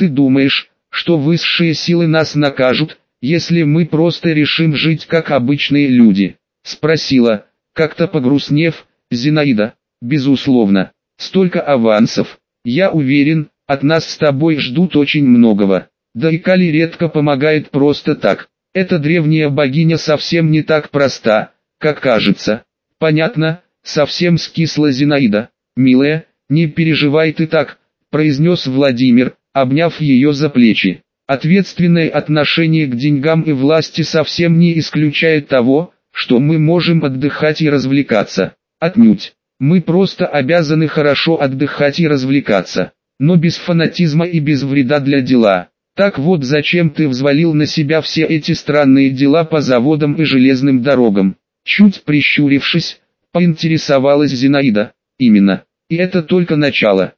Ты думаешь, что высшие силы нас накажут, если мы просто решим жить как обычные люди? Спросила, как-то погрустнев, Зинаида. Безусловно. Столько авансов. Я уверен, от нас с тобой ждут очень многого. Да и Кали редко помогает просто так. Эта древняя богиня совсем не так проста, как кажется. Понятно, совсем скисла Зинаида. Милая, не переживай ты так, произнес Владимир, обняв ее за плечи. Ответственное отношение к деньгам и власти совсем не исключает того, что мы можем отдыхать и развлекаться. Отнюдь. Мы просто обязаны хорошо отдыхать и развлекаться, но без фанатизма и без вреда для дела. Так вот зачем ты взвалил на себя все эти странные дела по заводам и железным дорогам? Чуть прищурившись, поинтересовалась Зинаида. Именно. И это только начало.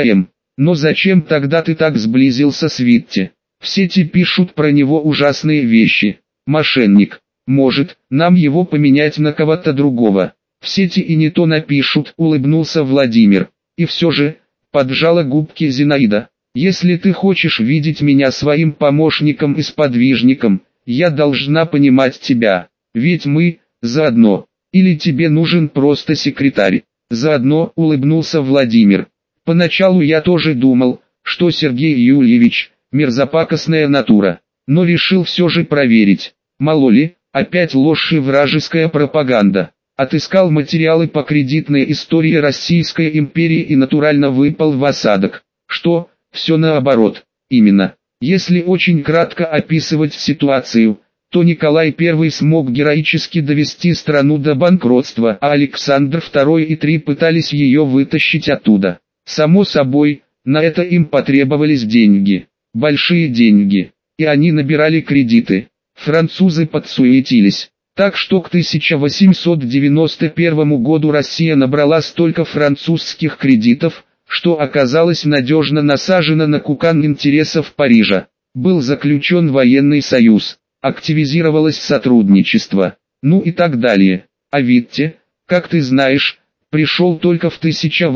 Но зачем тогда ты так сблизился с Витти? В сети пишут про него ужасные вещи. Мошенник. Может, нам его поменять на кого-то другого? В сети и не то напишут, улыбнулся Владимир. И все же, поджала губки Зинаида. Если ты хочешь видеть меня своим помощником и сподвижником, я должна понимать тебя. Ведь мы, заодно. Или тебе нужен просто секретарь? Заодно, улыбнулся Владимир. Поначалу я тоже думал, что Сергей Юльевич, мерзопакостная натура. Но решил все же проверить. Мало ли, опять ложь и вражеская пропаганда. Отыскал материалы по кредитной истории Российской империи и натурально выпал в осадок. Что, все наоборот, именно. Если очень кратко описывать ситуацию, то Николай I смог героически довести страну до банкротства, а Александр II и III пытались ее вытащить оттуда. Само собой, на это им потребовались деньги. Большие деньги. И они набирали кредиты. Французы подсуетились. Так что к 1891 году Россия набрала столько французских кредитов, что оказалось надежно насажено на кукан интересов Парижа. Был заключен военный союз, активизировалось сотрудничество, ну и так далее. А Витте, как ты знаешь, пришел только в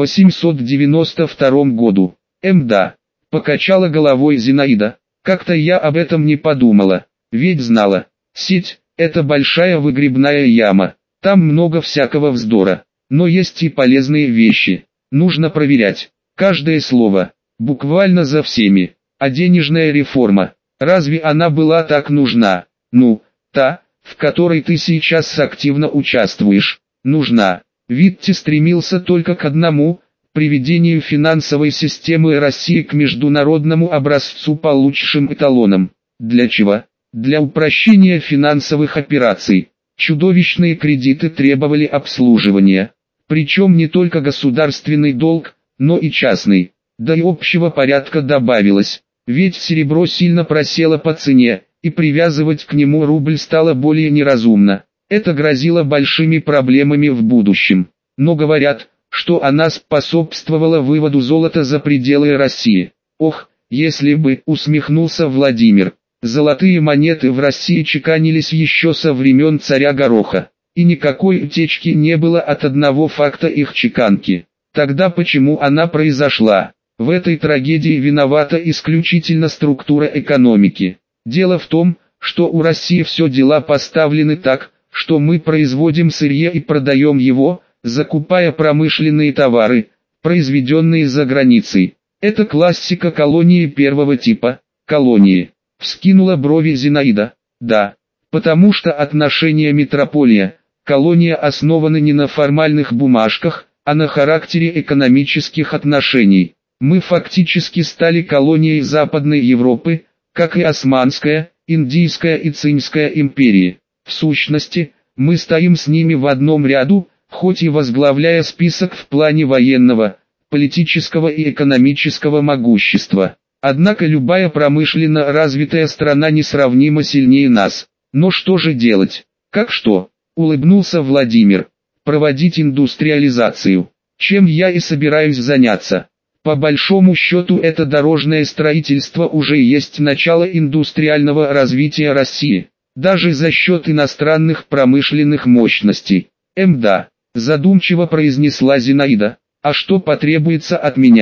1892 году. Да, покачала головой Зинаида, как-то я об этом не подумала, ведь знала, сеть. Это большая выгребная яма, там много всякого вздора, но есть и полезные вещи, нужно проверять, каждое слово, буквально за всеми. А денежная реформа, разве она была так нужна? Ну, та, в которой ты сейчас активно участвуешь, нужна. Витти стремился только к одному – приведению финансовой системы России к международному образцу по лучшим эталонам. Для чего? Для упрощения финансовых операций. Чудовищные кредиты требовали обслуживания. Причем не только государственный долг, но и частный. Да и общего порядка добавилось. Ведь серебро сильно просело по цене, и привязывать к нему рубль стало более неразумно. Это грозило большими проблемами в будущем. Но говорят, что она способствовала выводу золота за пределы России. Ох, если бы, усмехнулся Владимир. Золотые монеты в России чеканились еще со времен царя Гороха, и никакой утечки не было от одного факта их чеканки. Тогда почему она произошла? В этой трагедии виновата исключительно структура экономики. Дело в том, что у России все дела поставлены так, что мы производим сырье и продаем его, закупая промышленные товары, произведенные за границей. Это классика колонии первого типа, колонии. Вскинула брови Зинаида. Да, потому что отношения метрополия, колония основаны не на формальных бумажках, а на характере экономических отношений. Мы фактически стали колонией Западной Европы, как и Османская, Индийская и Цинская империи. В сущности, мы стоим с ними в одном ряду, хоть и возглавляя список в плане военного, политического и экономического могущества. Однако любая промышленно развитая страна несравнимо сильнее нас. Но что же делать? Как что? Улыбнулся Владимир. Проводить индустриализацию. Чем я и собираюсь заняться. По большому счету это дорожное строительство уже есть начало индустриального развития России. Даже за счет иностранных промышленных мощностей. Да, задумчиво произнесла Зинаида. А что потребуется от меня?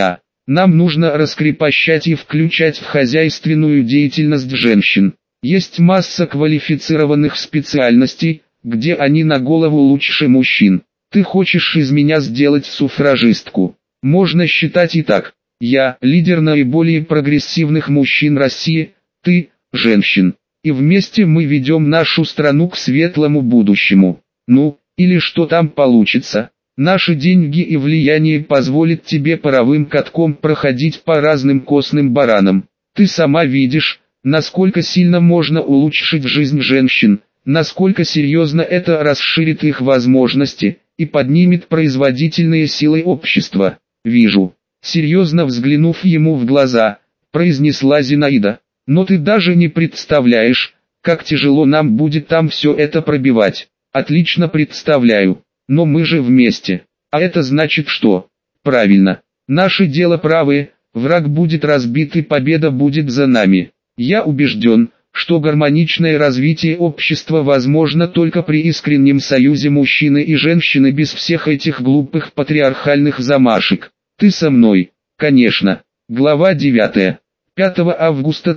Нам нужно раскрепощать и включать в хозяйственную деятельность женщин. Есть масса квалифицированных специальностей, где они на голову лучше мужчин. Ты хочешь из меня сделать суфражистку? Можно считать и так. Я – лидер наиболее прогрессивных мужчин России, ты – женщин. И вместе мы ведем нашу страну к светлому будущему. Ну, или что там получится. Наши деньги и влияние позволят тебе паровым катком проходить по разным костным баранам. Ты сама видишь, насколько сильно можно улучшить жизнь женщин, насколько серьезно это расширит их возможности и поднимет производительные силы общества. Вижу. Серьезно взглянув ему в глаза, произнесла Зинаида. Но ты даже не представляешь, как тяжело нам будет там все это пробивать. Отлично представляю. Но мы же вместе. А это значит что? Правильно. Наше дело правое, враг будет разбит и победа будет за нами. Я убежден, что гармоничное развитие общества возможно только при искреннем союзе мужчины и женщины без всех этих глупых патриархальных замашек. Ты со мной, конечно. Глава 9. 5 августа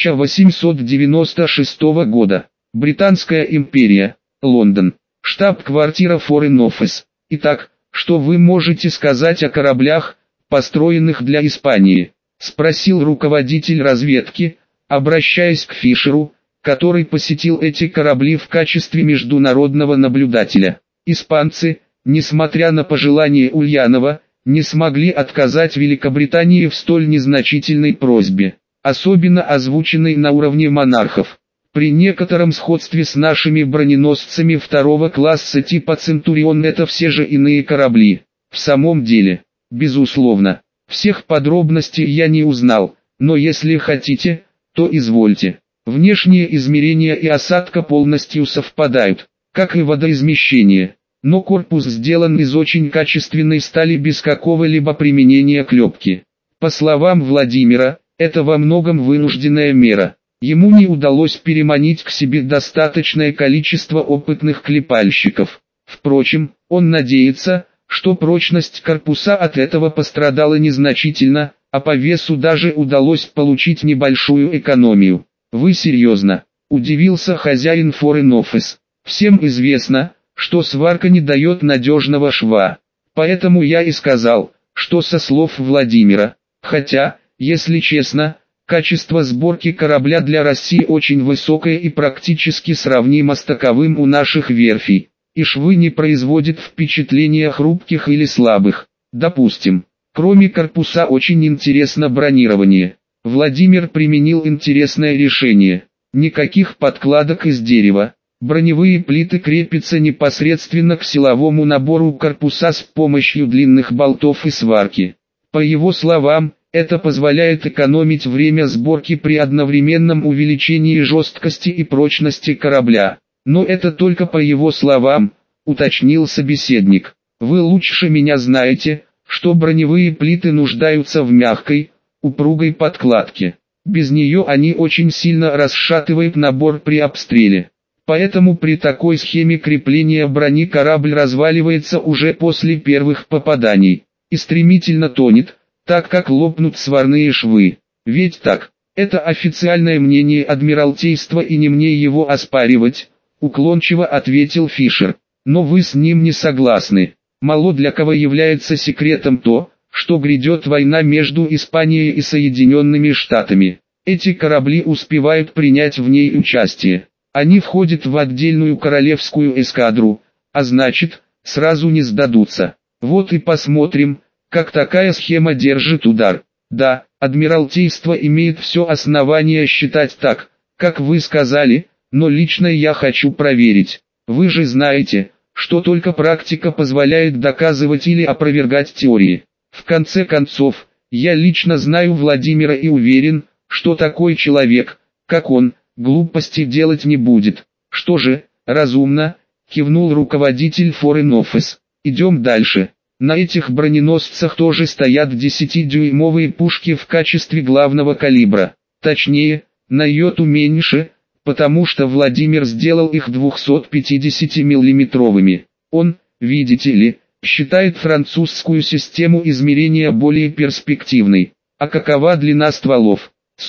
1896 года. Британская империя. Лондон. Штаб-квартира Foreign Office. Итак, что вы можете сказать о кораблях, построенных для Испании? Спросил руководитель разведки, обращаясь к Фишеру, который посетил эти корабли в качестве международного наблюдателя. Испанцы, несмотря на пожелания Ульянова, не смогли отказать Великобритании в столь незначительной просьбе, особенно озвученной на уровне монархов. При некотором сходстве с нашими броненосцами второго класса типа «Центурион» это все же иные корабли. В самом деле, безусловно, всех подробностей я не узнал, но если хотите, то извольте. Внешние измерения и осадка полностью совпадают, как и водоизмещение. Но корпус сделан из очень качественной стали без какого-либо применения клепки. По словам Владимира, это во многом вынужденная мера. Ему не удалось переманить к себе достаточное количество опытных клепальщиков. Впрочем, он надеется, что прочность корпуса от этого пострадала незначительно, а по весу даже удалось получить небольшую экономию. «Вы серьезно?» – удивился хозяин Foreign Office. «Всем известно, что сварка не дает надежного шва. Поэтому я и сказал, что со слов Владимира, хотя, если честно, качество сборки корабля для России очень высокое и практически сравнимо с таковым у наших верфей, и швы не производят впечатления хрупких или слабых. Допустим, кроме корпуса очень интересно бронирование. Владимир применил интересное решение. Никаких подкладок из дерева. Броневые плиты крепятся непосредственно к силовому набору корпуса с помощью длинных болтов и сварки. По его словам, это позволяет экономить время сборки при одновременном увеличении жесткости и прочности корабля. Но это только по его словам, уточнил собеседник. Вы лучше меня знаете, что броневые плиты нуждаются в мягкой, упругой подкладке. Без нее они очень сильно расшатывают набор при обстреле. Поэтому при такой схеме крепления брони корабль разваливается уже после первых попаданий и стремительно тонет, так как лопнут сварные швы. Ведь так, это официальное мнение Адмиралтейства и не мне его оспаривать, уклончиво ответил Фишер. Но вы с ним не согласны. Мало для кого является секретом то, что грядет война между Испанией и Соединенными Штатами. Эти корабли успевают принять в ней участие. Они входят в отдельную королевскую эскадру, а значит, сразу не сдадутся. Вот и посмотрим, как такая схема держит удар. Да, Адмиралтейство имеет все основания считать так, как вы сказали, но лично я хочу проверить. Вы же знаете, что только практика позволяет доказывать или опровергать теории. В конце концов, я лично знаю Владимира и уверен, что такой человек, как он, глупости делать не будет. Что же, разумно, кивнул руководитель Foreign Office. Идем дальше. На этих броненосцах тоже стоят 10-дюймовые пушки в качестве главного калибра. Точнее, на йоту меньше, потому что Владимир сделал их 250 миллиметровыми. Он, видите ли, считает французскую систему измерения более перспективной. А какова длина стволов?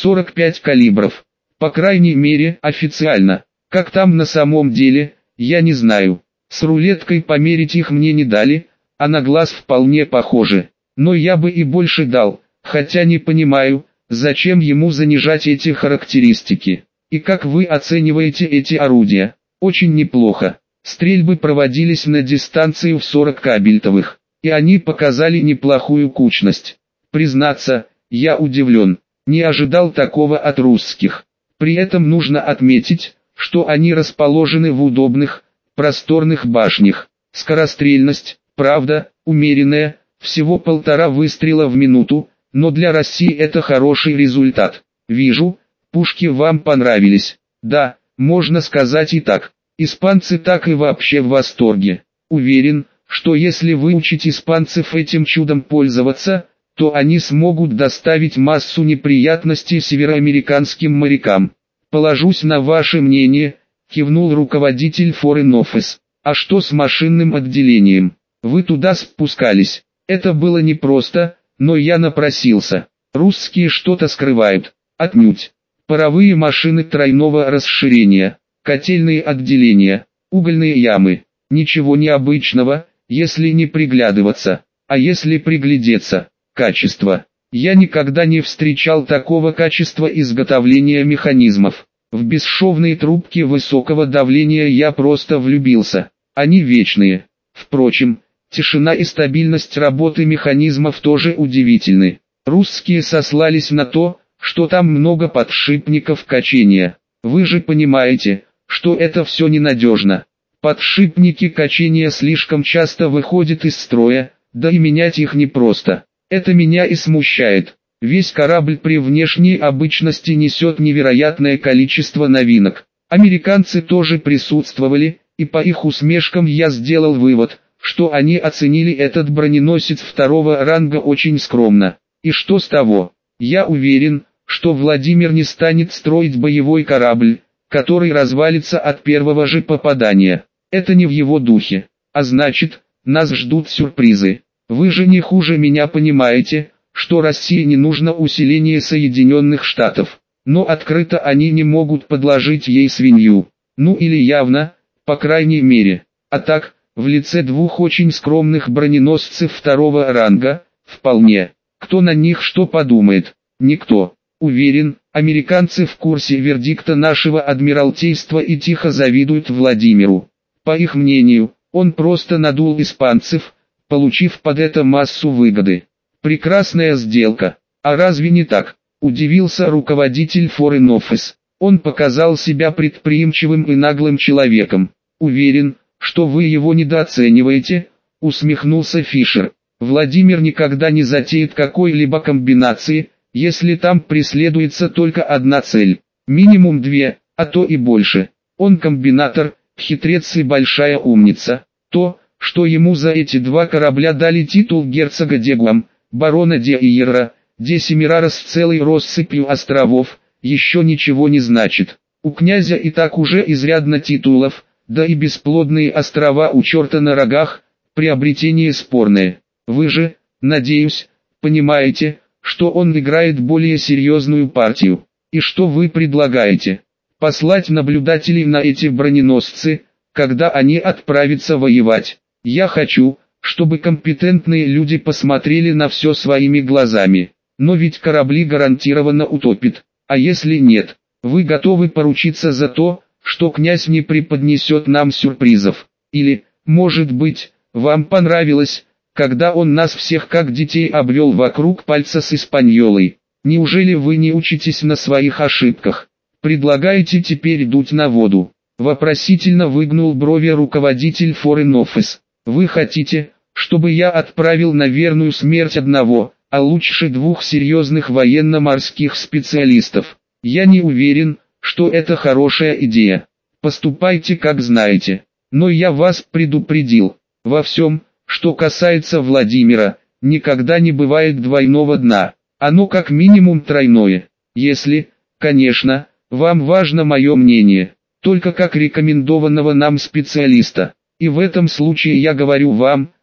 45 калибров. По крайней мере, официально. Как там на самом деле, я не знаю. С рулеткой померить их мне не дали, а на глаз вполне похоже. Но я бы и больше дал, хотя не понимаю, зачем ему занижать эти характеристики. И как вы оцениваете эти орудия? Очень неплохо. Стрельбы проводились на дистанции в 40 кабельтовых, и они показали неплохую кучность. Признаться, я удивлен. Не ожидал такого от русских. При этом нужно отметить, что они расположены в удобных, просторных башнях. Скорострельность, правда, умеренная, всего 1,5 выстрела в минуту, но для России это хороший результат. Вижу, пушки вам понравились. Да, можно сказать и так. Испанцы так и вообще в восторге. Уверен, что если выучить испанцев этим чудом пользоваться, то они смогут доставить массу неприятностей североамериканским морякам. Положусь на ваше мнение, кивнул руководитель Foreign Office. А что с машинным отделением? Вы туда спускались? Это было непросто, но я напросился. Русские что-то скрывают. Отнюдь. Паровые машины тройного расширения, котельные отделения, угольные ямы. Ничего необычного, если не приглядываться. А если приглядеться? Качество. Я никогда не встречал такого качества изготовления механизмов. В бесшовные трубки высокого давления я просто влюбился. Они вечные. Впрочем, тишина и стабильность работы механизмов тоже удивительны. Русские сослались на то, что там много подшипников качения. Вы же понимаете, что это все ненадежно. Подшипники качения слишком часто выходят из строя, да и менять их непросто. Это меня и смущает. Весь корабль при внешней обычности несет невероятное количество новинок. Американцы тоже присутствовали, и по их усмешкам я сделал вывод, что они оценили этот броненосец второго ранга очень скромно. И что с того? Я уверен, что Владимир не станет строить боевой корабль, который развалится от первого же попадания. Это не в его духе. А значит, нас ждут сюрпризы. Вы же не хуже меня понимаете, что России не нужно усиление Соединенных Штатов. Но открыто они не могут подложить ей свинью. Ну или явно, по крайней мере. А так, в лице двух очень скромных броненосцев второго ранга, вполне. Кто на них что подумает? Никто. Уверен, американцы в курсе вердикта нашего адмиралтейства и тихо завидуют Владимиру. По их мнению, он просто надул испанцев, получив под это массу выгоды. Прекрасная сделка. А разве не так? Удивился руководитель Foreign Office. Он показал себя предприимчивым и наглым человеком. Уверен, что вы его недооцениваете, усмехнулся Фишер. Владимир никогда не затеет какой-либо комбинации, если там преследуется только одна цель. Минимум две, а то и больше. Он комбинатор, хитрец и большая умница. То, что ему за эти два корабля дали титул герцога де Гуам, барона де Иерра, де Семирара с целой россыпью островов, еще ничего не значит. У князя и так уже изрядно титулов, да и бесплодные острова у черта на рогах, приобретение спорное. Вы же, надеюсь, понимаете, что он играет более серьезную партию. И что вы предлагаете? Послать наблюдателей на эти броненосцы, когда они отправятся воевать. Я хочу, чтобы компетентные люди посмотрели на все своими глазами. Но ведь корабли гарантированно утопит. А если нет, вы готовы поручиться за то, что князь не преподнесет нам сюрпризов? Или, может быть, вам понравилось, когда он нас всех как детей обвел вокруг пальца с Испаньолой? Неужели вы не учитесь на своих ошибках? Предлагаете теперь дуть на воду? Вопросительно выгнул брови руководитель Foreign Office. Вы хотите, чтобы я отправил на верную смерть одного, а лучше двух серьезных военно-морских специалистов? Я не уверен, что это хорошая идея. Поступайте как знаете. Но я вас предупредил. Во всем, что касается Владимира, никогда не бывает двойного дна. Оно как минимум тройное. Если, конечно, вам важно мое мнение, только как рекомендованного нам специалиста. И в этом случае я говорю вам,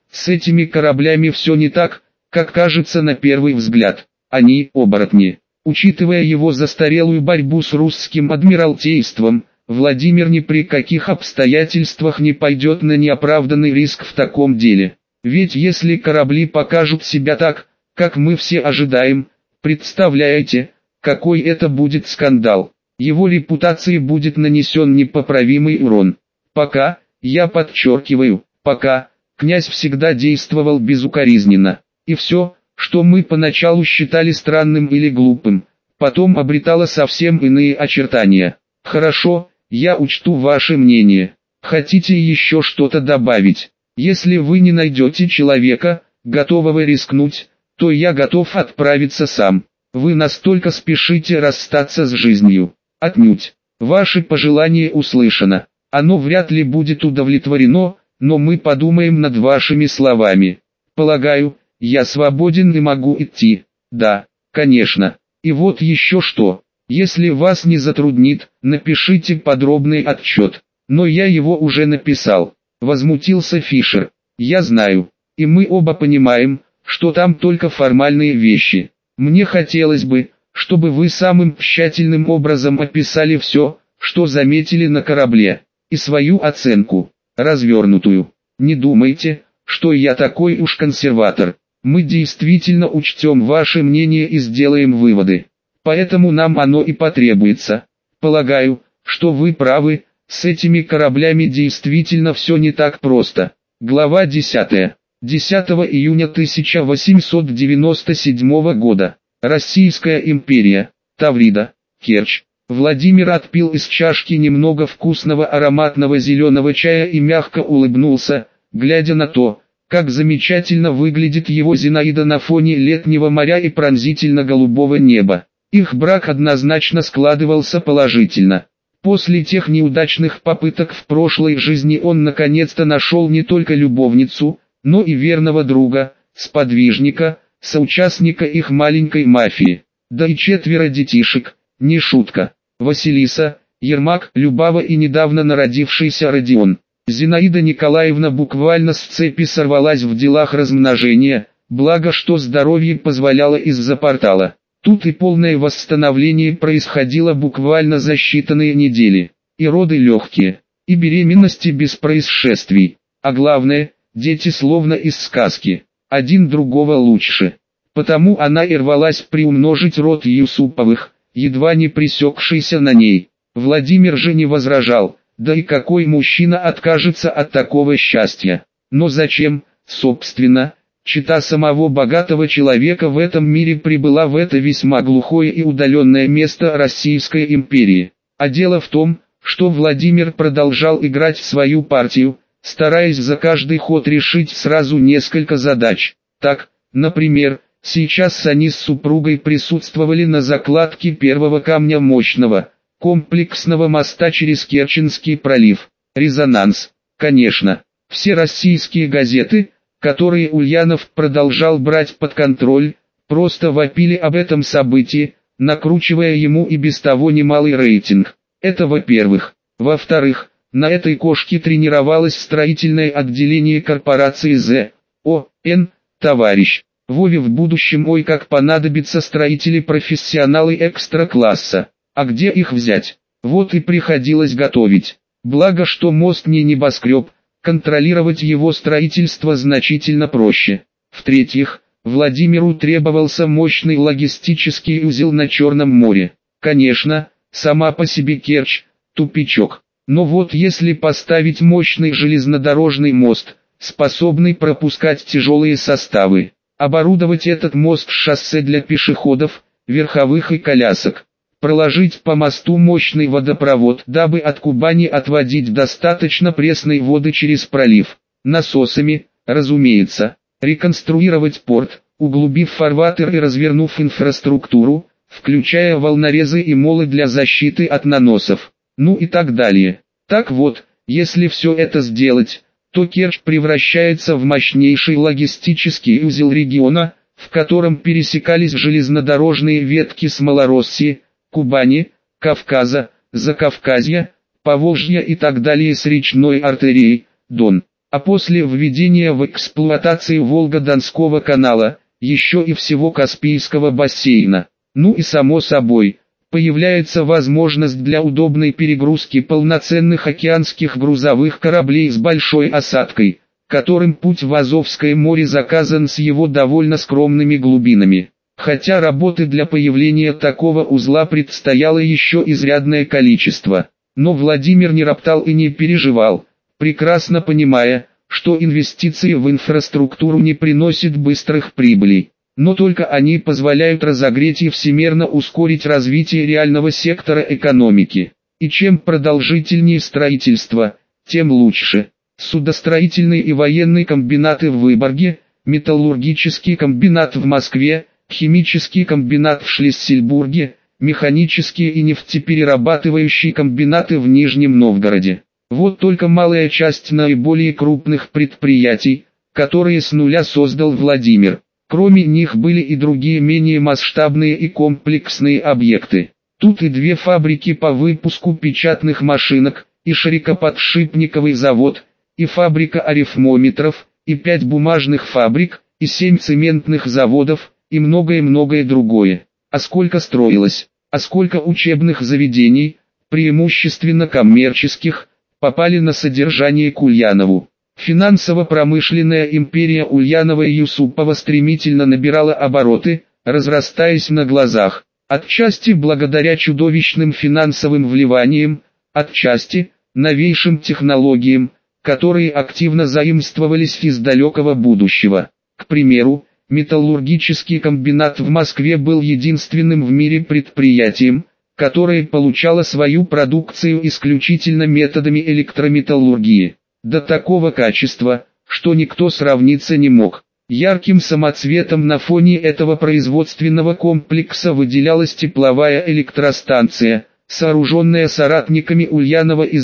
С этими кораблями все не так, как кажется на первый взгляд. Они, оборотни. Учитывая его застарелую борьбу с русским адмиралтейством, Владимир ни при каких обстоятельствах не пойдет на неоправданный риск в таком деле. Ведь если корабли покажут себя так, как мы все ожидаем, представляете, какой это будет скандал. Его репутации будет нанесен непоправимый урон. Пока, я подчеркиваю, пока, князь всегда действовал безукоризненно. И все, что мы поначалу считали странным или глупым, потом обретало совсем иные очертания. Хорошо, я учту ваше мнение. Хотите еще что-то добавить? Если вы не найдете человека, готового рискнуть, то я готов отправиться сам. Вы настолько спешите расстаться с жизнью. Отнюдь. Ваше пожелание услышано. Оно вряд ли будет удовлетворено, но мы подумаем над вашими словами. Полагаю, я свободен и могу идти. Да, конечно. И вот еще что. Если вас не затруднит, напишите подробный отчет. Но я его уже написал. Возмутился Фишер. Я знаю. И мы оба понимаем, что там только формальные вещи. Мне хотелось бы, чтобы вы самым тщательным образом описали все, что заметили на корабле, и свою оценку, развернутую. Не думайте, что я такой уж консерватор. Мы действительно учтем ваше мнение и сделаем выводы. Поэтому нам оно и потребуется. Полагаю, что вы правы, с этими кораблями действительно все не так просто. Глава 10. 10 июня 1897 года. Российская империя. Таврида, Керчь. Владимир отпил из чашки немного вкусного ароматного зеленого чая и мягко улыбнулся, глядя на то, как замечательно выглядит его Зинаида на фоне летнего моря и пронзительно-голубого неба. Их брак однозначно складывался положительно. После тех неудачных попыток в прошлой жизни он наконец-то нашел не только любовницу, но и верного друга, сподвижника, соучастника их маленькой мафии. Да и 4 детишек, не шутка. Василиса, Ермак, Любава и недавно народившийся Родион. Зинаида Николаевна буквально с цепи сорвалась в делах размножения, благо что здоровье позволяло из-за портала. Тут и полное восстановление происходило буквально за считанные недели. И роды легкие, и беременности без происшествий. А главное, дети словно из сказки, один другого лучше. Потому она и рвалась приумножить род Юсуповых, едва не пресекшийся на ней. Владимир же не возражал, да и какой мужчина откажется от такого счастья. Но зачем, собственно, чета самого богатого человека в этом мире прибыла в это весьма глухое и удаленное место Российской империи? А дело в том, что Владимир продолжал играть в свою партию, стараясь за каждый ход решить сразу несколько задач. Так, например, сейчас они с супругой присутствовали на закладке первого камня мощного, комплексного моста через Керченский пролив. Резонанс, конечно. Все российские газеты, которые Ульянов продолжал брать под контроль, просто вопили об этом событии, накручивая ему и без того немалый рейтинг. Это во-первых. Во-вторых, на этой кошке тренировалось строительное отделение корпорации ЗОН, товарищ. Вове в будущем ой как понадобятся строители-профессионалы экстра-класса. А где их взять? Вот и приходилось готовить. Благо что мост не небоскреб, контролировать его строительство значительно проще. В-третьих, Владимиру требовался мощный логистический узел на Черном море. Конечно, сама по себе Керчь – тупичок. Но вот если поставить мощный железнодорожный мост, способный пропускать тяжелые составы, оборудовать этот мост шоссе для пешеходов, верховых и колясок, проложить по мосту мощный водопровод, дабы от Кубани отводить достаточно пресной воды через пролив, насосами, разумеется, реконструировать порт, углубив фарватер и развернув инфраструктуру, включая волнорезы и молы для защиты от наносов, ну и так далее. Так вот, если все это сделать, то Керчь превращается в мощнейший логистический узел региона, в котором пересекались железнодорожные ветки с Малороссии, Кубани, Кавказа, Закавказья, Поволжья и так далее с речной артерией, Дон. А после введения в эксплуатацию Волго-Донского канала, еще и всего Каспийского бассейна. Ну и само собой, появляется возможность для удобной перегрузки полноценных океанских грузовых кораблей с большой осадкой, которым путь в Азовское море заказан с его довольно скромными глубинами. Хотя работы для появления такого узла предстояло еще изрядное количество. Но Владимир не роптал и не переживал, прекрасно понимая, что инвестиции в инфраструктуру не приносят быстрых прибылей. Но только они позволяют разогреть и всемерно ускорить развитие реального сектора экономики. И чем продолжительнее строительство, тем лучше. Судостроительный и военный комбинаты в Выборге, металлургический комбинат в Москве, химический комбинат в Шлиссельбурге, механические и нефтеперерабатывающие комбинаты в Нижнем Новгороде. Вот только малая часть наиболее крупных предприятий, которые с нуля создал Владимир. Кроме них были и другие менее масштабные и комплексные объекты. Тут и 2 фабрики по выпуску печатных машинок, и широкоподшипниковый завод, и фабрика арифмометров, и 5 бумажных фабрик, и 7 цементных заводов, и многое-многое другое. А сколько строилось, а сколько учебных заведений, преимущественно коммерческих, попали на содержание к Ульянову. Финансово-промышленная империя Ульянова и Юсупова стремительно набирала обороты, разрастаясь на глазах, отчасти благодаря чудовищным финансовым вливаниям, отчасти новейшим технологиям, которые активно заимствовались из далекого будущего. К примеру, металлургический комбинат в Москве был единственным в мире предприятием, которое получало свою продукцию исключительно методами электрометаллургии. До такого качества, что никто сравниться не мог. Ярким самоцветом на фоне этого производственного комплекса выделялась тепловая электростанция, сооруженная соратниками Ульянова из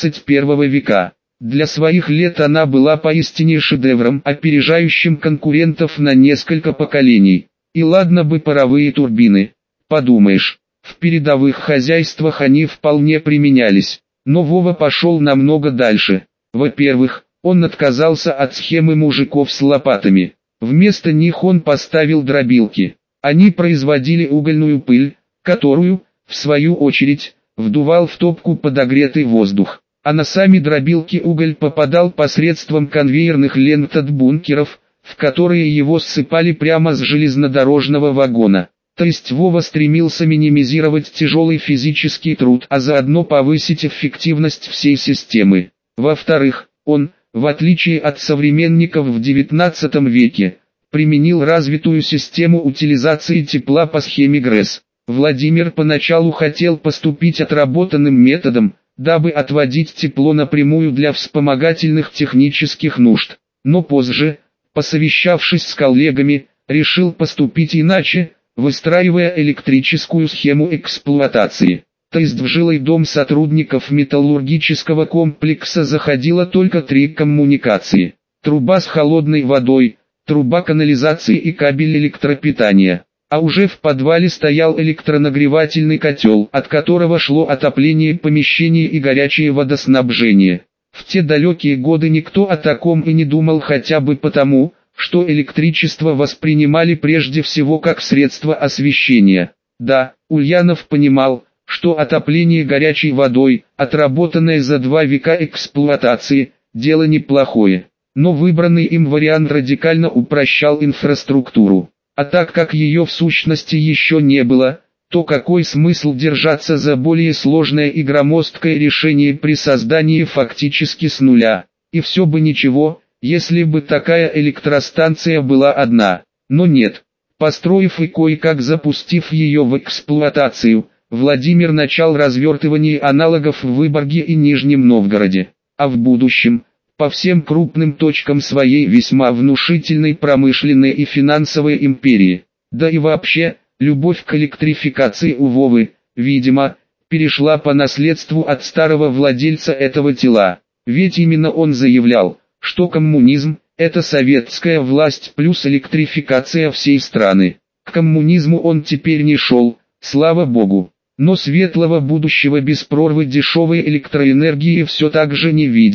21 века. Для своих лет она была поистине шедевром, опережающим конкурентов на несколько поколений. И ладно бы паровые турбины, подумаешь, в передовых хозяйствах они вполне применялись. Но Вова пошел намного дальше. Во-первых, он отказался от схемы мужиков с лопатами. Вместо них он поставил дробилки. Они производили угольную пыль, которую, в свою очередь, вдувал в топку подогретый воздух. А на сами дробилки уголь попадал посредством конвейерных лент от бункеров, в которые его ссыпали прямо с железнодорожного вагона. То есть Вова стремился минимизировать тяжелый физический труд, а заодно повысить эффективность всей системы. Во-вторых, он, в отличие от современников в XIX веке, применил развитую систему утилизации тепла по схеме ГРЭС. Владимир поначалу хотел поступить отработанным методом, дабы отводить тепло напрямую для вспомогательных технических нужд. Но позже, посовещавшись с коллегами, решил поступить иначе, выстраивая электрическую схему эксплуатации. То есть в жилой дом сотрудников металлургического комплекса заходило только 3 коммуникации: труба с холодной водой, труба канализации и кабель электропитания. А уже в подвале стоял электронагревательный котел, от которого шло отопление помещений и горячее водоснабжение. В те далекие годы никто о таком и не думал, хотя бы потому, что электричество воспринимали прежде всего как средство освещения. Да, Ульянов понимал, что отопление горячей водой, отработанное за 2 века эксплуатации, дело неплохое. Но выбранный им вариант радикально упрощал инфраструктуру. А так как ее в сущности еще не было, то какой смысл держаться за более сложное и громоздкое решение при создании фактически с нуля? И все бы ничего, если бы такая электростанция была одна. Но нет. Построив и кое-как запустив ее в эксплуатацию, Владимир начал развертывание аналогов в Выборге и Нижнем Новгороде. А в будущем, по всем крупным точкам своей весьма внушительной промышленной и финансовой империи. Да и вообще, любовь к электрификации у Вовы, видимо, перешла по наследству от старого владельца этого тела. Ведь именно он заявлял, что коммунизм – это советская власть плюс электрификация всей страны. К коммунизму он теперь не шел, слава богу. Но светлого будущего без прорвы дешевой электроэнергии все так же не видел.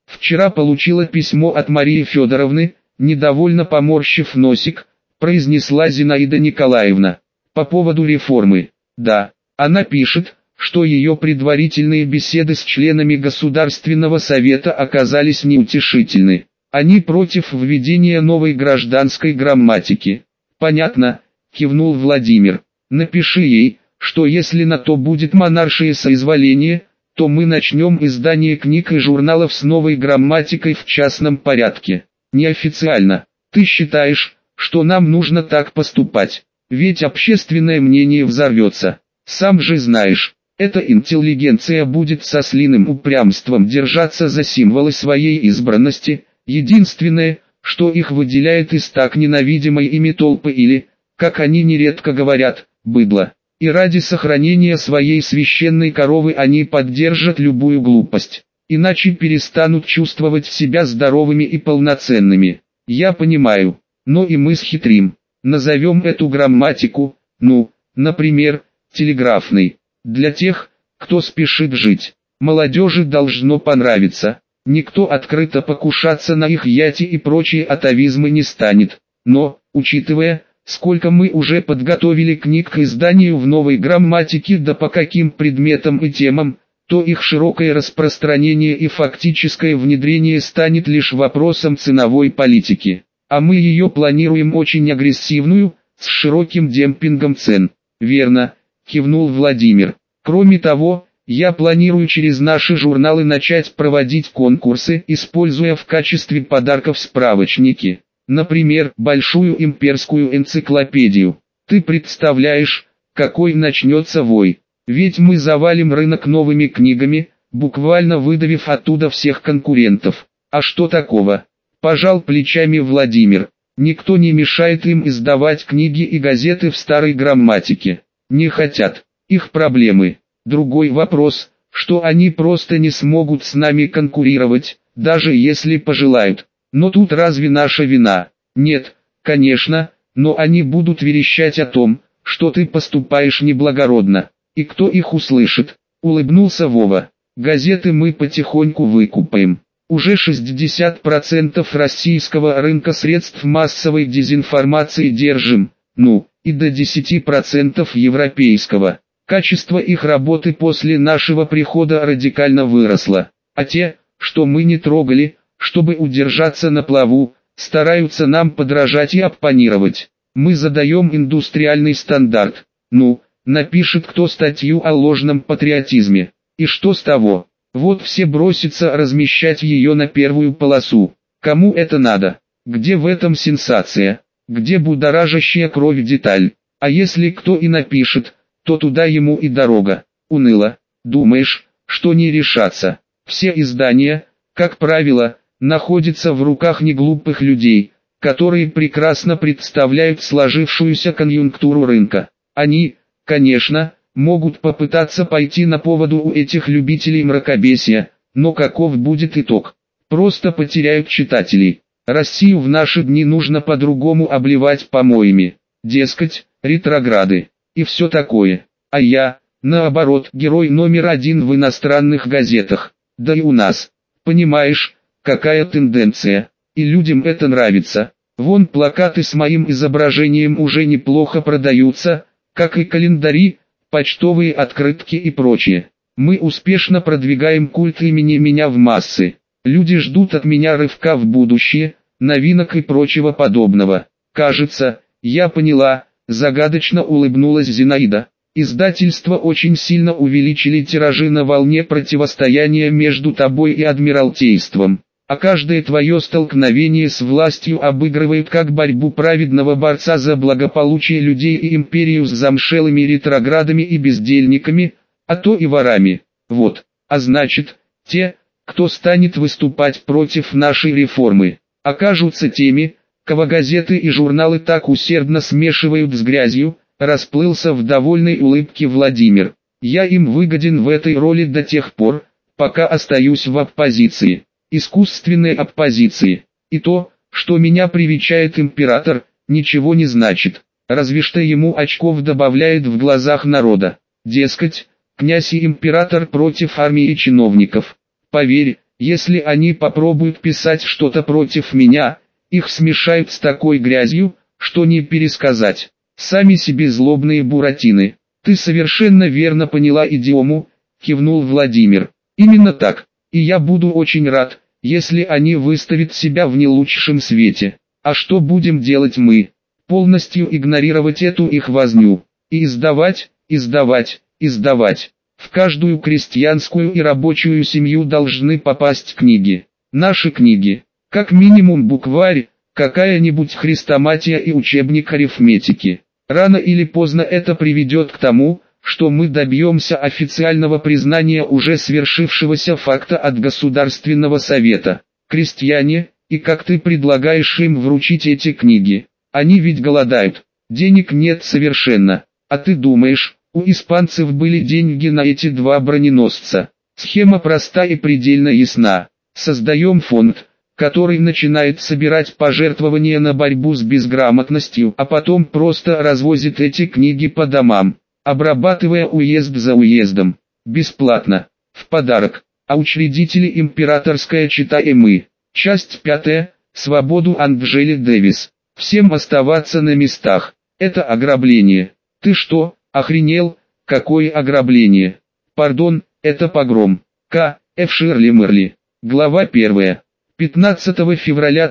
Вчера получила письмо от Марии Федоровны, недовольно поморщив носик, произнесла Зинаида Николаевна. По поводу реформы. Да, она пишет, что ее предварительные беседы с членами Государственного совета оказались неутешительны. Они против введения новой гражданской грамматики. Понятно, кивнул Владимир. Напиши ей, что если на то будет монаршее соизволение, то мы начнем издание книг и журналов с новой грамматикой в частном порядке. Неофициально. Ты считаешь, что нам нужно так поступать? Ведь общественное мнение взорвется. Сам же знаешь, эта интеллигенция будет с ослиным упрямством держаться за символы своей избранности. Единственное, что их выделяет из так ненавидимой ими толпы или, как они нередко говорят, быдло. И ради сохранения своей священной коровы они поддержат любую глупость. Иначе перестанут чувствовать себя здоровыми и полноценными. Я понимаю, но и мы схитрим. Назовем эту грамматику, например, телеграфной. Для тех, кто спешит жить. Молодежи должно понравиться. Никто открыто покушаться на их яти и прочие атавизмы не станет. Но, учитывая, сколько мы уже подготовили книг к изданию в новой грамматике да по каким предметам и темам, то их широкое распространение и фактическое внедрение станет лишь вопросом ценовой политики. А мы ее планируем очень агрессивную, с широким демпингом цен. Верно, кивнул Владимир. Кроме того, я планирую через наши журналы начать проводить конкурсы, используя в качестве подарков справочники. Например, большую имперскую энциклопедию. Ты представляешь, какой начнется вой. Ведь мы завалим рынок новыми книгами, буквально выдавив оттуда всех конкурентов. А что такого? Пожал плечами Владимир. Никто не мешает им издавать книги и газеты в старой грамматике. Не хотят. Их проблемы. Другой вопрос, что они просто не смогут с нами конкурировать, даже если пожелают. Но тут разве наша вина? Нет, конечно, но они будут верещать о том, что ты поступаешь неблагородно. И кто их услышит? Улыбнулся Вова. Газеты мы потихоньку выкупаем. Уже 60% российского рынка средств массовой дезинформации держим, и до 10% европейского. Качество их работы после нашего прихода радикально выросло. А те, что мы не трогали, чтобы удержаться на плаву, стараются нам подражать и оппонировать. Мы задаем индустриальный стандарт. Напишет кто статью о ложном патриотизме. И что с того? Вот все бросятся размещать ее на первую полосу. Кому это надо? Где в этом сенсация? Где будоражащая кровь деталь? А если кто и напишет, то туда ему и дорога. Уныло. Думаешь, что не решаться? Все издания, как правило, находятся в руках неглупых людей, которые прекрасно представляют сложившуюся конъюнктуру рынка. Они, конечно, могут попытаться пойти на поводу у этих любителей мракобесия, но каков будет итог? Просто потеряют читателей. Россию в наши дни нужно по-другому обливать помоями. Дескать, ретрограды. И все такое. А я, наоборот, герой номер один в иностранных газетах. Да и у нас. Понимаешь, какая тенденция. И людям это нравится. Вон плакаты с моим изображением уже неплохо продаются, как и календари, почтовые открытки и прочее. Мы успешно продвигаем культ имени меня в массы. Люди ждут от меня рывка в будущее, новинок и прочего подобного. Кажется, я поняла, загадочно улыбнулась Зинаида. Издательства очень сильно увеличили тиражи на волне противостояния между тобой и Адмиралтейством. А каждое твое столкновение с властью обыгрывает как борьбу праведного борца за благополучие людей и империю с замшелыми ретроградами и бездельниками, а то и ворами. Вот, а значит, те, кто станет выступать против нашей реформы, окажутся теми, кого газеты и журналы так усердно смешивают с грязью, расплылся в довольной улыбке Владимир. Я им выгоден в этой роли до тех пор, пока остаюсь в оппозиции. Искусственной оппозиции. И то, что меня привечает император, ничего не значит, разве что ему очков добавляет в глазах народа. Дескать, князь и император против армии и чиновников. Поверь, Если они попробуют писать что-то против меня, их смешают с такой грязью, что не пересказать. Сами себе злобные буратины. Ты совершенно верно поняла идиому, кивнул Владимир. Именно так. И я буду очень рад, если они выставят себя в не лучшем свете. А что будем делать мы? Полностью игнорировать эту их возню. И издавать, издавать, издавать. В каждую крестьянскую и рабочую семью должны попасть книги. Наши книги. Как минимум букварь, какая-нибудь хрестоматия и учебник арифметики. Рано или поздно это приведет к тому, что мы добьемся официального признания уже свершившегося факта от Государственного совета. Крестьяне, и как ты предлагаешь им вручить эти книги? Они ведь голодают, денег нет совершенно. А ты думаешь, у испанцев были деньги на эти два броненосца? Схема проста и предельно ясна. Создаем фонд, который начинает собирать пожертвования на борьбу с безграмотностью, а потом просто развозит эти книги по домам, обрабатывая уезд за уездом. Бесплатно. В подарок. А учредители императорская чета и мы. Часть 5. Свободу Анджели Дэвис. Всем оставаться на местах. Это ограбление. Ты что, охренел? Какое ограбление? Пардон, это погром. К. Ф. Ширли Мерли. Глава 1. 15 февраля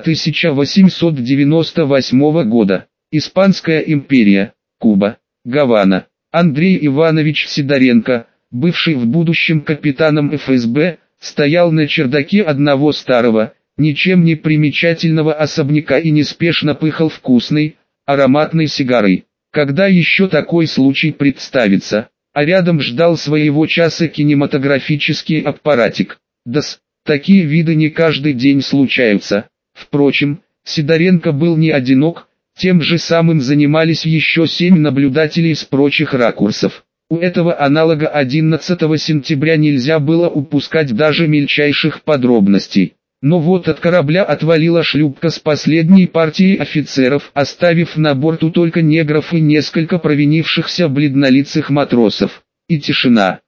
1898 года. Испанская империя. Куба. Гавана. Андрей Иванович Сидоренко, бывший в будущем капитаном ФСБ, стоял на чердаке одного старого, ничем не примечательного особняка и неспешно пыхал вкусной, ароматной сигарой. Когда еще такой случай представится? А рядом ждал своего часа кинематографический аппаратик. Да-с, такие виды не каждый день случаются. Впрочем, Сидоренко был не одинок, тем же самым занимались еще 7 наблюдателей с прочих ракурсов. У этого аналога 11 сентября нельзя было упускать даже мельчайших подробностей. Но вот от корабля отвалила шлюпка с последней партией офицеров, оставив на борту только негров и несколько провинившихся бледнолицых матросов. И тишина.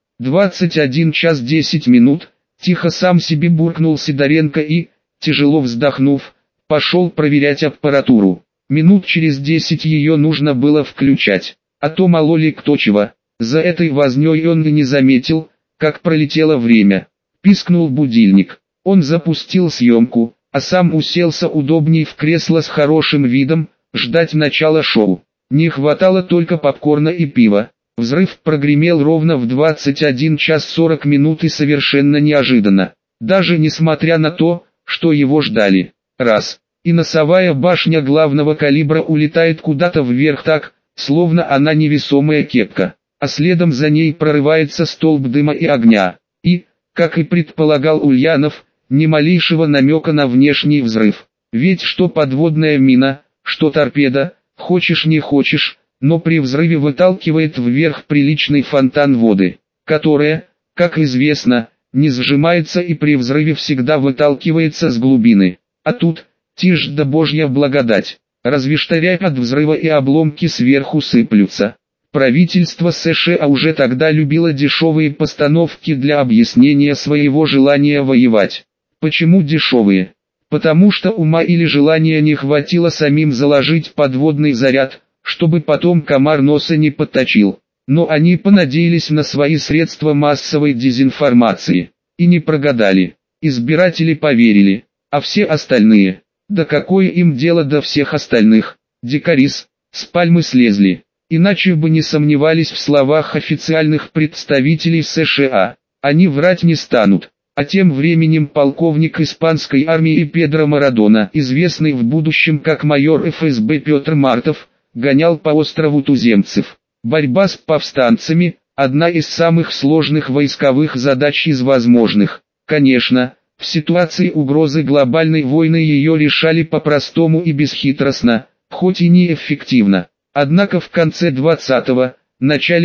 21 час 10 минут, тихо сам себе буркнул Сидоренко и, тяжело вздохнув, пошел проверять аппаратуру. Минут через 10 ее нужно было включать, а то мало ли кто чего. За этой вознёй он и не заметил, как пролетело время. Пискнул будильник. Он запустил съемку, а сам уселся удобней в кресло с хорошим видом, ждать начала шоу. Не хватало только попкорна и пива. Взрыв прогремел ровно в 21 час 40 минут и совершенно неожиданно. Даже несмотря на то, что его ждали. Раз. И носовая башня главного калибра улетает куда-то вверх так, словно она невесомая кепка. А следом за ней прорывается столб дыма и огня. И, как и предполагал Ульянов, ни малейшего намека на внешний взрыв. Ведь что подводная мина, что торпеда, хочешь не хочешь, но при взрыве выталкивает вверх приличный фонтан воды, которая, как известно, не сжимается и при взрыве всегда выталкивается с глубины. А тут, тишь да божья благодать, разве что рябь от взрыва и обломки сверху сыплются. Правительство США уже тогда любило дешевые постановки для объяснения своего желания воевать. Почему дешевые? Потому что ума или желания не хватило самим заложить подводный заряд, чтобы потом комар носа не подточил. Но они понадеялись на свои средства массовой дезинформации. И не прогадали. Избиратели поверили. А все остальные? Да какое им дело до всех остальных? Дикарис, с пальмы слезли. Иначе бы не сомневались в словах официальных представителей США. Они врать не станут. А тем временем полковник испанской армии Педро Марадона, известный в будущем как майор ФСБ Петр Мартов, гонял по острову туземцев. Борьба с повстанцами – одна из самых сложных войсковых задач из возможных. Конечно, в ситуации угрозы глобальной войны ее решали по-простому и бесхитростно, хоть и неэффективно. Однако в конце 20-го, начале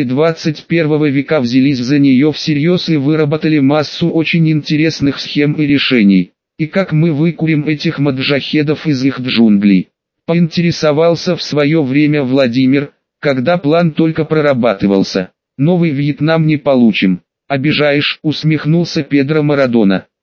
21 века взялись за нее всерьез и выработали массу очень интересных схем и решений. И как мы выкурим этих маджахедов из их джунглей? Поинтересовался в свое время Владимир, когда план только прорабатывался. Новый Вьетнам не получим. Обижаешь, усмехнулся Педро Марадона.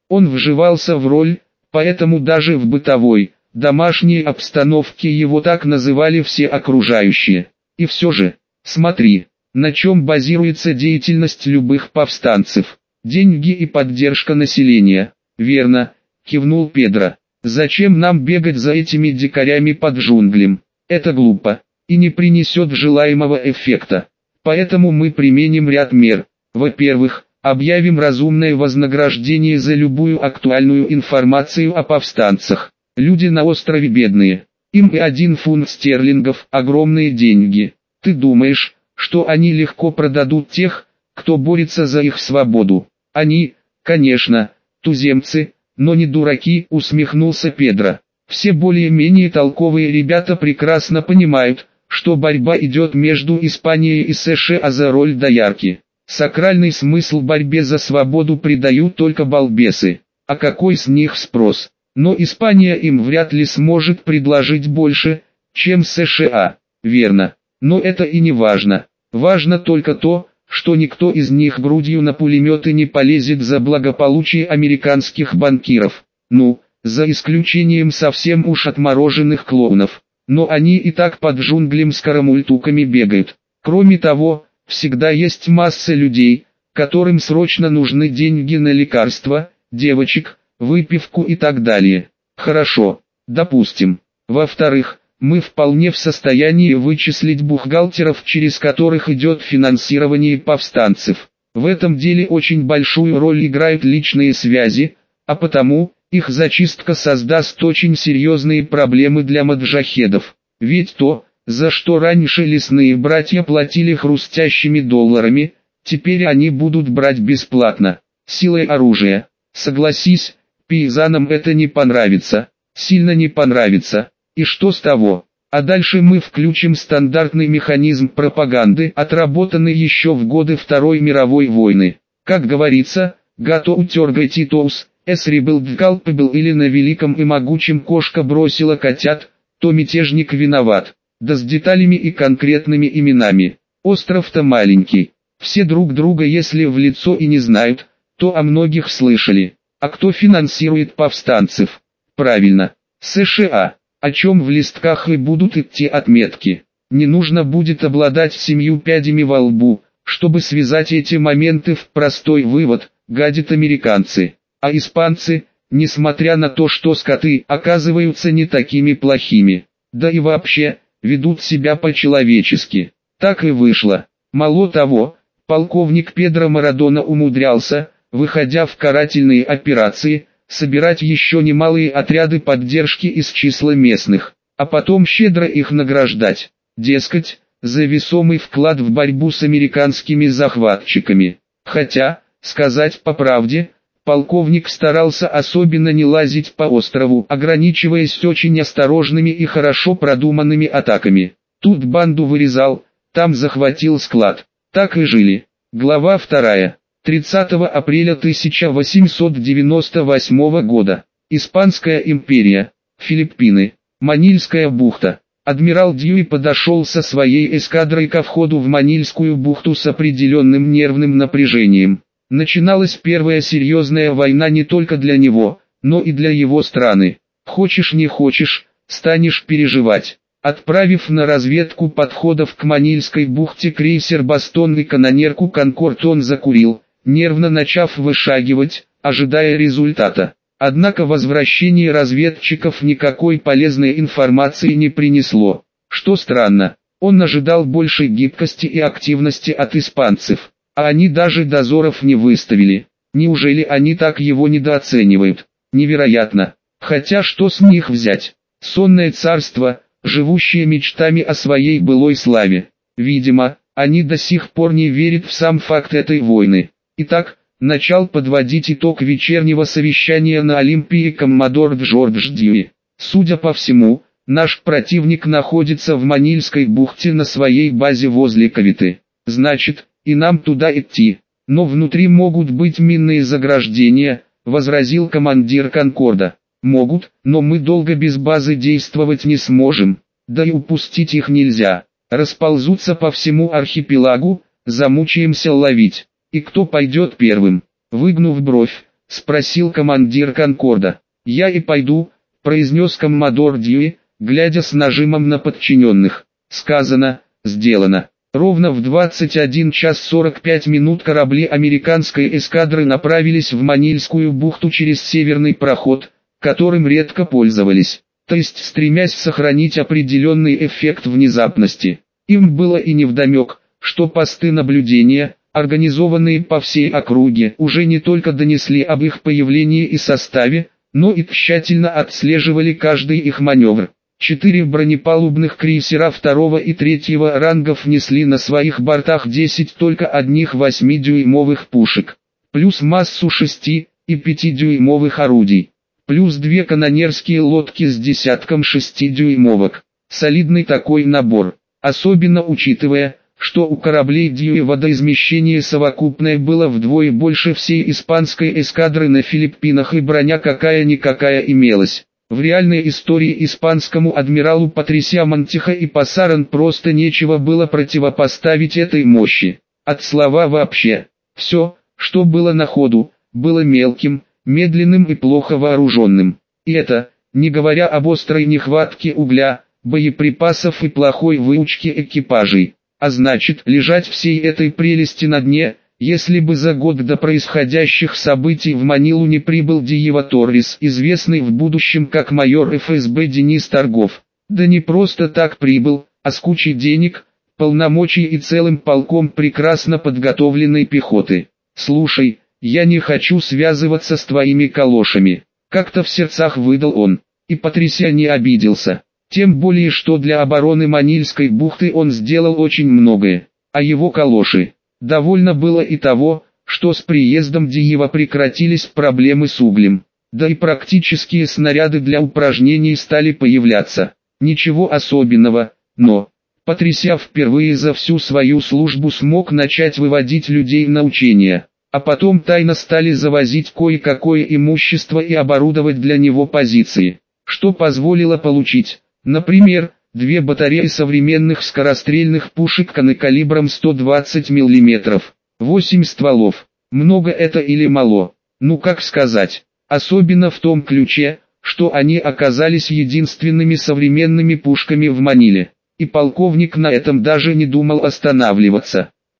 Он вживался в роль, поэтому даже в бытовой, домашней обстановке его так называли все окружающие. И все же, смотри, на чем базируется деятельность любых повстанцев. Деньги и поддержка населения. Верно, кивнул Педро. Зачем нам бегать за этими дикарями под джунглем? Это глупо и не принесет желаемого эффекта. Поэтому мы применим ряд мер. Во-первых, объявим разумное вознаграждение за любую актуальную информацию о повстанцах. Люди на острове бедные. Им и 1 фунт стерлингов – огромные деньги. Ты думаешь, что они легко продадут тех, кто борется за их свободу? Они, конечно, туземцы, но не дураки, усмехнулся Педро. Все более-менее толковые ребята прекрасно понимают, что борьба идет между Испанией и США за роль доярки. Сакральный смысл борьбе за свободу придают только балбесы. А какой с них спрос? Но Испания им вряд ли сможет предложить больше, чем США. Верно. Но это и не важно. Важно только то, что никто из них грудью на пулеметы не полезет за благополучие американских банкиров. Ну, за исключением совсем уж отмороженных клоунов. Но они и так под джунглем с карамультуками бегают. Кроме того, всегда есть масса людей, которым срочно нужны деньги на лекарства, девочек, выпивку и так далее. Хорошо, допустим. Во-вторых, мы вполне в состоянии вычислить бухгалтеров, через которых идет финансирование повстанцев. В этом деле очень большую роль играют личные связи, а потому их зачистка создаст очень серьезные проблемы для маджахедов. Ведь то, за что раньше лесные братья платили хрустящими долларами, теперь они будут брать бесплатно, силой оружия. Согласись, пейзанам это не понравится, сильно не понравится. И что с того? А дальше мы включим стандартный механизм пропаганды, отработанный еще в годы Второй мировой войны. Как говорится, «Гато утергайте тоус», «Эсри был дкалпебл» или «На великом и могучем кошка бросила котят», то мятежник виноват. Да с деталями и конкретными именами. Остров-то маленький. Все друг друга если в лицо и не знают, то о многих слышали. А кто финансирует повстанцев? Правильно, США. О чем в листках и будут идти отметки. Не нужно будет обладать 7 пядями во лбу, чтобы связать эти моменты в простой вывод, гадят американцы. А испанцы, несмотря на то, что скоты оказываются не такими плохими, да и вообще, ведут себя по-человечески. Так и вышло. Мало того, полковник Педро Марадона умудрялся, выходя в карательные операции, собирать еще немалые отряды поддержки из числа местных, а потом щедро их награждать, дескать, за весомый вклад в борьбу с американскими захватчиками. Хотя, сказать по правде, полковник старался особенно не лазить по острову, ограничиваясь очень осторожными и хорошо продуманными атаками. Тут банду вырезал, там захватил склад. Так и жили. Глава 2. 30 апреля 1898 года. Испанская империя. Филиппины. Манильская бухта. Адмирал Дьюи подошел со своей эскадрой ко входу в Манильскую бухту с определенным нервным напряжением. Начиналась первая серьезная война не только для него, но и для его страны. Хочешь не хочешь, станешь переживать. Отправив на разведку подходов к Манильской бухте крейсер «Бостон» и канонерку «Конкорд», он закурил, нервно начав вышагивать, ожидая результата. Однако возвращение разведчиков никакой полезной информации не принесло. Что странно, он ожидал большей гибкости и активности от испанцев, а они даже дозоров не выставили. Неужели они так его недооценивают? Невероятно. Хотя что с них взять? Сонное царство, живущее мечтами о своей былой славе. Видимо, они до сих пор не верят в сам факт этой войны. Итак, начал подводить итог вечернего совещания на Олимпии коммодор Джордж Дьюи. Судя по всему, наш противник находится в Манильской бухте на своей базе возле Кавиты. Значит, и нам туда идти. Но внутри могут быть минные заграждения, возразил командир Конкорда. Могут, но мы долго без базы действовать не сможем, да и упустить их нельзя. Расползутся по всему архипелагу, замучаемся ловить. И кто пойдет первым? Выгнув бровь, — спросил командир Конкорда. «Я и пойду», — произнес коммодор Дьюи, глядя с нажимом на подчиненных. Сказано, сделано. Ровно в 21 час 45 минут корабли американской эскадры направились в Манильскую бухту через северный проход, которым редко пользовались, то есть стремясь сохранить определенный эффект внезапности. Им было и невдомек, что посты наблюдения, организованные по всей округе, уже не только донесли об их появлении и составе, но и тщательно отслеживали каждый их маневр. 4 бронепалубных крейсера 2 и 3 рангов несли на своих бортах 10 только одних 8-дюймовых пушек, плюс массу 6 и 5-дюймовых орудий, плюс 2 канонерские лодки с десятком 6-дюймовок. Солидный такой набор, особенно учитывая, что у кораблей Дьюи водоизмещение совокупное было вдвое больше всей испанской эскадры на Филиппинах, и броня какая-никакая имелась. В реальной истории испанскому адмиралу Патрисиа Монтихо и Пассаран просто нечего было противопоставить этой мощи. От слова вообще. Все, что было на ходу, было мелким, медленным и плохо вооруженным. И это, не говоря об острой нехватке угля, боеприпасов и плохой выучке экипажей. А значит, лежать всей этой прелести на дне, если бы за год до происходящих событий в Манилу не прибыл Диего Торрес, известный в будущем как майор ФСБ Денис Торгов. Да не просто так прибыл, а с кучей денег, полномочий и целым полком прекрасно подготовленной пехоты. «Слушай, я не хочу связываться с твоими калошами», — как-то в сердцах выдал он. И Патрисиа не обиделся. Тем более, что для обороны Манильской бухты он сделал очень многое, а его калоши. Довольно было и того, что с приездом Диего прекратились проблемы с углем, да и практические снаряды для упражнений стали появляться. Ничего особенного, но Патрисиа впервые за всю свою службу смог начать выводить людей на учения, а потом тайно стали завозить кое-какое имущество и оборудовать для него позиции, что позволило получить, например, 2 батареи современных скорострельных пушек КАН калибром 120 мм, 8 стволов. Много это или мало? Ну как сказать. Особенно в том ключе, что они оказались единственными современными пушками в Маниле. И полковник на этом даже не думал останавливаться.